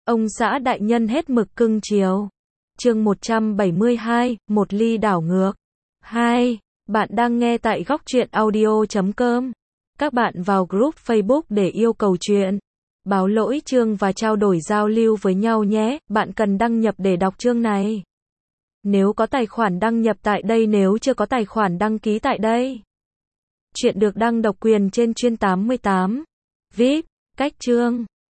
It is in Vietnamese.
Ông xã đại nhân hết mực cưng chiều. Chương 172, một ly đảo ngược. 2. Bạn đang nghe tại Góc Truyện Audio.com. Các bạn vào group Facebook để yêu cầu chuyện, báo lỗi chương và trao đổi giao lưu với nhau nhé. Bạn cần đăng nhập để đọc chương này. Nếu có tài khoản đăng nhập tại đây, nếu chưa có tài khoản đăng ký tại đây. Chuyện được đăng độc quyền trên Chuyên 88. VIP, cách chương.